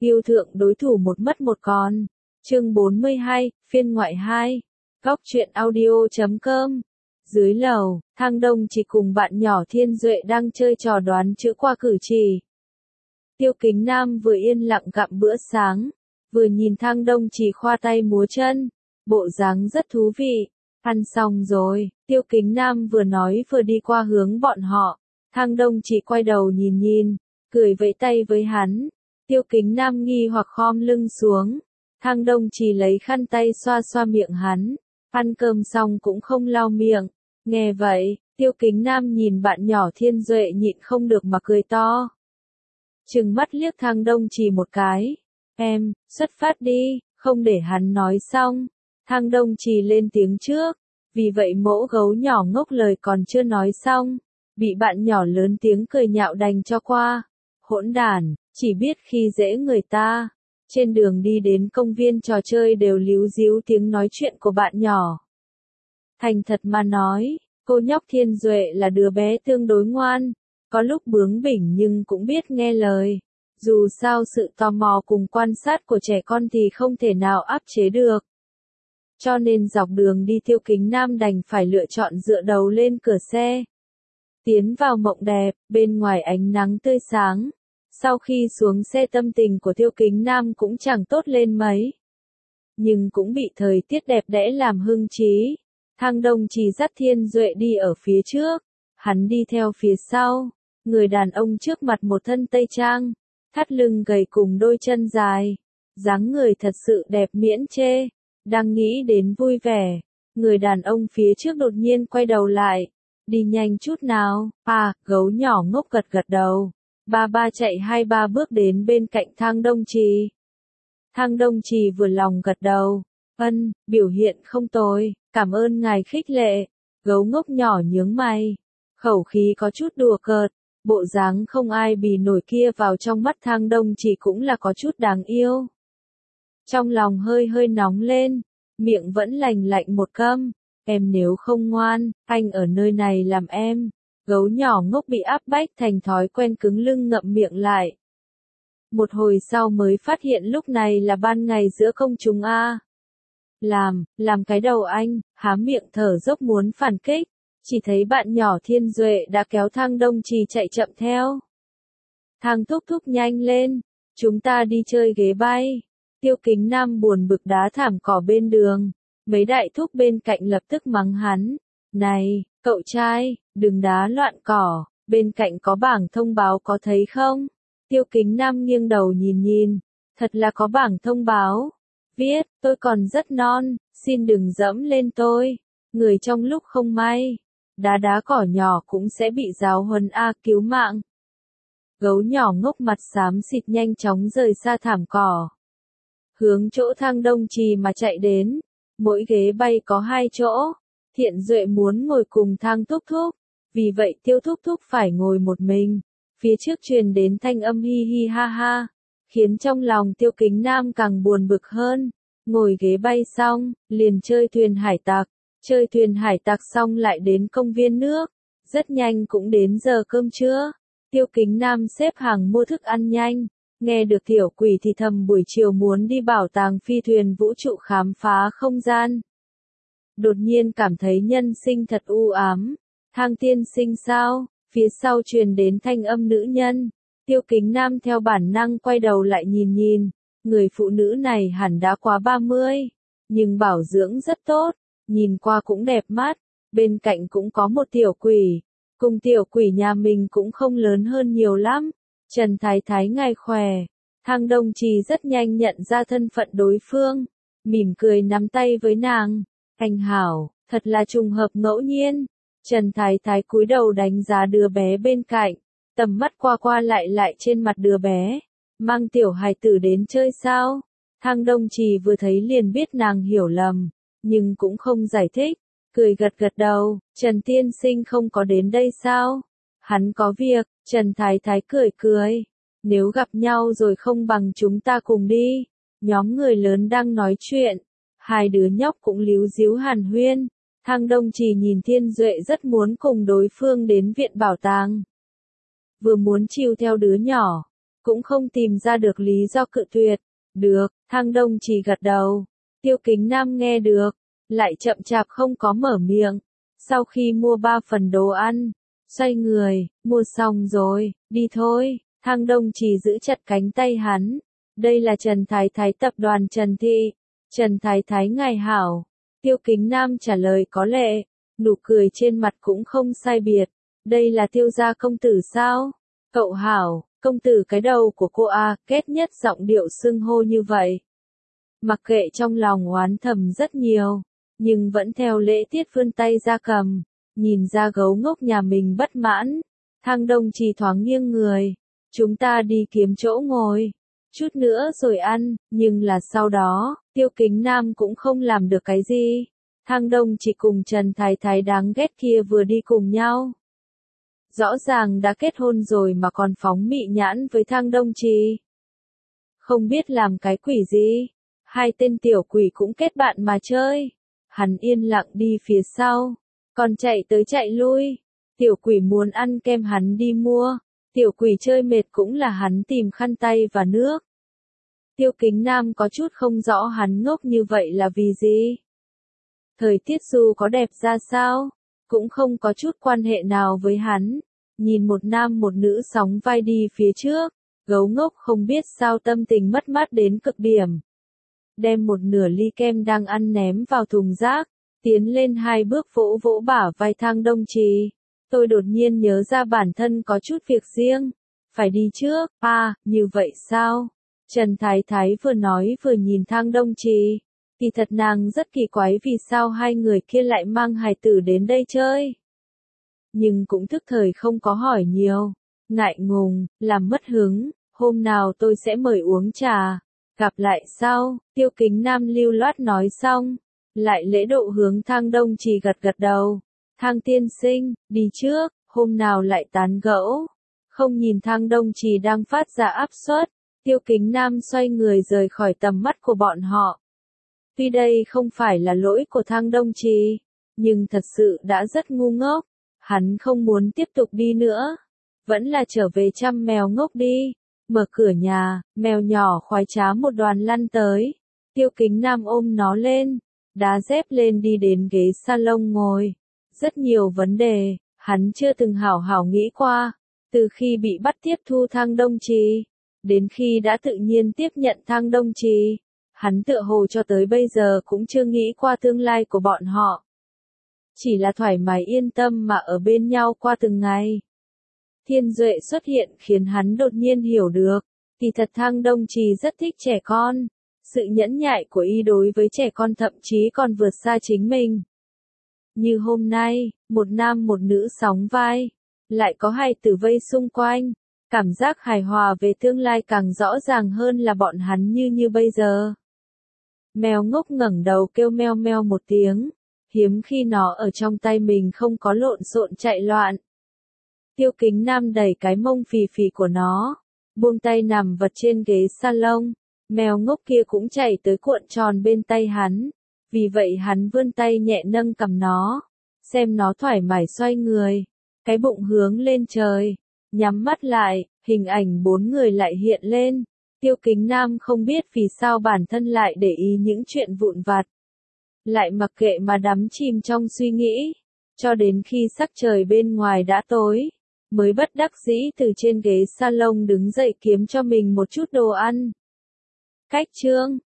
Yêu thượng đối thủ một mất một còn. Chương 42, phiên ngoại 2. Góc truyện audio.com. Dưới lầu, Thang Đông chỉ cùng bạn nhỏ Thiên Duệ đang chơi trò đoán chữ qua cử chỉ. Tiêu Kính Nam vừa yên lặng gặm bữa sáng, vừa nhìn Thang Đông chỉ khoa tay múa chân, bộ dáng rất thú vị. Ăn xong rồi, Tiêu Kính Nam vừa nói vừa đi qua hướng bọn họ. Thang Đông chỉ quay đầu nhìn, cười vẫy tay với hắn. Tiêu Kính Nam nghi hoặc khom lưng xuống. Thang Đông chỉ lấy khăn tay xoa xoa miệng hắn. Ăn cơm xong cũng không lau miệng. Nghe vậy, Tiêu Kính Nam nhìn bạn nhỏ Thiên Duệ nhịn không được mà cười to. Trừng mắt liếc Thang Đông chỉ một cái. Em, xuất phát đi, không để hắn nói xong. Thang Đông chỉ lên tiếng trước. Vì vậy mẫu gấu nhỏ ngốc lời còn chưa nói xong. Bị bạn nhỏ lớn tiếng cười nhạo đành cho qua. Hỗn đản, chỉ biết khi dễ người ta. Trên đường đi đến công viên trò chơi đều líu díu tiếng nói chuyện của bạn nhỏ. Thành thật mà nói, cô nhóc Thiên Duệ là đứa bé tương đối ngoan, có lúc bướng bỉnh nhưng cũng biết nghe lời. Dù sao sự tò mò cùng quan sát của trẻ con thì không thể nào áp chế được. Cho nên dọc đường đi Tiêu Kính Nam đành phải lựa chọn dựa đầu lên cửa xe. Tiến vào mộng đẹp, bên ngoài ánh nắng tươi sáng. Sau khi xuống xe tâm tình của Tiêu Kính Nam cũng chẳng tốt lên mấy. Nhưng cũng bị thời tiết đẹp đẽ làm hưng trí. Thang Đông chỉ dắt Thiên Duệ đi ở phía trước. Hắn đi theo phía sau. Người đàn ông trước mặt một thân tây trang. Thắt lưng gầy cùng đôi chân dài. Dáng người thật sự đẹp miễn chê. Đang nghĩ đến vui vẻ. Người đàn ông phía trước đột nhiên quay đầu lại. Đi nhanh chút nào. Gấu nhỏ ngốc gật gật đầu. Ba chạy 2-3 bước đến bên cạnh Thang Đông Trì. Thang Đông Trì vừa lòng gật đầu. Biểu hiện không tồi, cảm ơn ngài khích lệ. Gấu ngốc nhỏ nhướng mày. Khẩu khí có chút đùa cợt. Bộ dáng không ai bì nổi kia vào trong mắt Thang Đông Trì cũng là có chút đáng yêu. Trong lòng hơi nóng lên. Miệng vẫn lành lạnh một câm. Em nếu không ngoan, anh ở nơi này làm em. Gấu nhỏ ngốc bị áp bách thành thói quen cứng lưng ngậm miệng lại. Một hồi sau mới phát hiện lúc này là ban ngày giữa công chúng a. Làm cái đầu anh, há miệng thở dốc muốn phản kích. Chỉ thấy bạn nhỏ Thiên Duệ đã kéo Thang Đông Trì chạy chậm theo. Thang thúc nhanh lên, chúng ta đi chơi ghế bay. Tiêu Kính Nam buồn bực đá thảm cỏ bên đường. Mấy đại thúc bên cạnh lập tức mắng hắn. Này, cậu trai, đừng đá loạn cỏ, bên cạnh có bảng thông báo có thấy không? Tiêu Kính Nam nghiêng đầu nhìn, thật là có bảng thông báo. Viết, tôi còn rất non, xin đừng dẫm lên tôi. Người trong lúc không may, đá cỏ nhỏ cũng sẽ bị giáo huấn cứu mạng. Gấu nhỏ ngốc mặt xám xịt nhanh chóng rời xa thảm cỏ. Hướng chỗ Thang Đông Trì mà chạy đến, mỗi ghế bay có 2 chỗ. Thiện Duệ muốn ngồi cùng Thang thúc, vì vậy Tiêu thúc phải ngồi một mình. Phía trước truyền đến thanh âm hi hi ha ha, khiến trong lòng Tiêu Kính Nam càng buồn bực hơn. Ngồi ghế bay xong, liền chơi thuyền hải tặc xong lại đến công viên nước. Rất nhanh cũng đến giờ cơm trưa. Tiêu Kính Nam xếp hàng mua thức ăn nhanh. Nghe được tiểu quỷ thì thầm buổi chiều muốn đi bảo tàng phi thuyền vũ trụ khám phá không gian. Đột nhiên cảm thấy nhân sinh thật u ám. Thang tiên sinh sao? Phía sau truyền đến thanh âm nữ nhân. Tiêu Kính Nam theo bản năng quay đầu lại nhìn. Người phụ nữ này hẳn đã quá 30. Nhưng bảo dưỡng rất tốt. Nhìn qua cũng đẹp mắt. Bên cạnh cũng có một tiểu quỷ. Cùng tiểu quỷ nhà mình cũng không lớn hơn nhiều lắm. Trần Thái Thái ngài khỏe. Thang Đông Trì rất nhanh nhận ra thân phận đối phương. Mỉm cười nắm tay với nàng. Anh hảo, thật là trùng hợp ngẫu nhiên. Trần Thái Thái cúi đầu đánh giá đứa bé bên cạnh. Tầm mắt qua lại trên mặt đứa bé. Mang tiểu hài tử đến chơi sao? Thang Đông Trì vừa thấy liền biết nàng hiểu lầm. Nhưng cũng không giải thích. Cười gật đầu. Trần tiên sinh không có đến đây sao? Hắn có việc. Trần Thái Thái cười. Nếu gặp nhau rồi không bằng chúng ta cùng đi. Nhóm người lớn đang nói chuyện. Hai đứa nhóc cũng líu díu hàn huyên. Thang Đông Trì nhìn Thiên Duệ rất muốn cùng đối phương đến viện bảo tàng. Vừa muốn chiều theo đứa nhỏ. cũng không tìm ra được lý do cự tuyệt. Được, Thang Đông Trì gật đầu. Tiêu Kính Nam nghe được, lại chậm chạp không có mở miệng. Sau khi mua 3 phần đồ ăn, xoay người, mua xong rồi, đi thôi. Thang Đông Trì giữ chặt cánh tay hắn. Đây là Trần Thái Thái tập đoàn Trần Thị. Trần Thái Thái ngài hảo. Tiêu Kính Nam trả lời có lệ, nụ cười trên mặt cũng không sai biệt. Đây là Tiêu gia công tử sao? Cậu hảo, công tử cái đầu của cô a, kết nhất giọng điệu xưng hô như vậy. Mặc kệ trong lòng oán thầm rất nhiều, nhưng vẫn theo lễ tiết vươn tay ra cầm, nhìn ra gấu ngốc nhà mình bất mãn. Thang Đông Trì thoáng nghiêng người, chúng ta đi kiếm chỗ ngồi, chút nữa rồi ăn, nhưng là sau đó, Tiêu Kính Nam cũng không làm được cái gì. Thang Đông Trì cùng Trần Thái Thái đáng ghét kia vừa đi cùng nhau. Rõ ràng đã kết hôn rồi mà còn phóng mị nhãn với Thang Đông Trì. Không biết làm cái quỷ gì, hai tên tiểu quỷ cũng kết bạn mà chơi. Hắn yên lặng đi phía sau, còn chạy tới chạy lui. Tiểu quỷ muốn ăn kem hắn đi mua, tiểu quỷ chơi mệt cũng là hắn tìm khăn tay và nước. Tiêu Kính Nam có chút không rõ hắn ngốc như vậy là vì gì. Thời tiết dù có đẹp ra sao, cũng không có chút quan hệ nào với hắn. Nhìn một nam một nữ sóng vai đi phía trước, gấu ngốc không biết sao tâm tình mất mát đến cực điểm. Đem một nửa ly kem đang ăn ném vào thùng rác, tiến lên 2 bước vỗ vỗ bả vai Thang Đông Trì. Tôi đột nhiên nhớ ra bản thân có chút việc riêng, phải đi trước. À, như vậy sao? Trần Thái Thái vừa nói vừa nhìn Thang Đông Trì. Kỳ thật nàng rất kỳ quái vì sao hai người kia lại mang hài tử đến đây chơi. Nhưng cũng thức thời không có hỏi nhiều, ngại ngùng, làm mất hứng, hôm nào tôi sẽ mời uống trà, gặp lại sau. Tiêu Kính Nam lưu loát nói xong, lại lễ độ hướng Thang Đông Trì gật gật đầu. Thang tiên sinh, đi trước, hôm nào lại tán gẫu. Không nhìn Thang Đông Trì đang phát ra áp suất, Tiêu Kính Nam xoay người rời khỏi tầm mắt của bọn họ. Tuy đây không phải là lỗi của Thang Đông Trì, nhưng thật sự đã rất ngu ngốc. Hắn không muốn tiếp tục đi nữa, vẫn là trở về chăm mèo ngốc đi. Mở cửa nhà, mèo nhỏ khoái trá một đoàn lăn tới. Tiêu Kính Nam ôm nó lên, đá dép lên đi đến ghế salon ngồi. Rất nhiều vấn đề, hắn chưa từng hảo hảo nghĩ qua. Từ khi bị bắt tiếp thu Thang Đông Trì, đến khi đã tự nhiên tiếp nhận Thang Đông Trì, hắn tựa hồ cho tới bây giờ cũng chưa nghĩ qua tương lai của bọn họ. Chỉ là thoải mái yên tâm mà ở bên nhau qua từng ngày. Thiên Duệ xuất hiện khiến hắn đột nhiên hiểu được, kỳ thật Thang Đông Trì rất thích trẻ con. Sự nhẫn nhại của y đối với trẻ con thậm chí còn vượt xa chính mình. Như hôm nay, một nam một nữ sóng vai, lại có hài tử vây xung quanh. Cảm giác hài hòa về tương lai càng rõ ràng hơn là bọn hắn như bây giờ. Mèo ngốc ngẩng đầu kêu meo meo một tiếng. Hiếm khi nó ở trong tay mình không có lộn xộn chạy loạn. Tiêu Kính Nam đẩy cái mông phì phì của nó, buông tay nằm vật trên ghế salon. Mèo ngốc kia cũng chạy tới cuộn tròn bên tay hắn. Vì vậy hắn vươn tay nhẹ nâng cầm nó, xem nó thoải mái xoay người, cái bụng hướng lên trời, nhắm mắt lại, hình ảnh 4 người lại hiện lên. Tiêu Kính Nam không biết vì sao bản thân lại để ý những chuyện vụn vặt. Lại mặc kệ mà đắm chìm trong suy nghĩ, cho đến khi sắc trời bên ngoài đã tối, mới bất đắc dĩ từ trên ghế salon đứng dậy kiếm cho mình một chút đồ ăn. Cách chương